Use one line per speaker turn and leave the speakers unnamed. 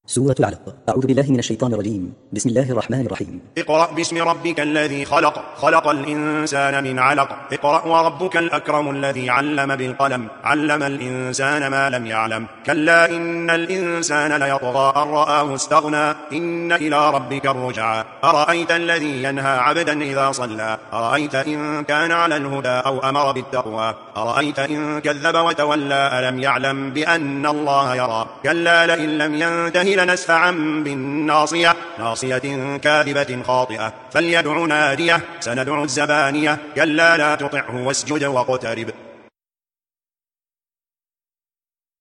سورة العلق. أعوذ بالله من الشيطان الرجيم. بسم الله الرحمن الرحيم.
اقرأ باسم ربك الذي خلق، خلق الإنسان من علق. اقرأ وربك الأكرم الذي علم بالقلم، علم الإنسان ما لم يعلم. كلا إن الإنسان ليطغى أن رآه استغنى، إن إلى ربك الرجعى. أرأيت الذي ينهى عبدا إذا صلى، أرأيت إن كان على الهدى أو أمر بالتقوى، أرأيت إن كذب وتولى ألم يعلم بأن الله يرى. كلا لئن لم ينته لنسفعا بالناصية، ناصية كاذبة خاطئة، فليدع ناديه، سندع الزبانية. كلا لا تطعه واسجد واقترب.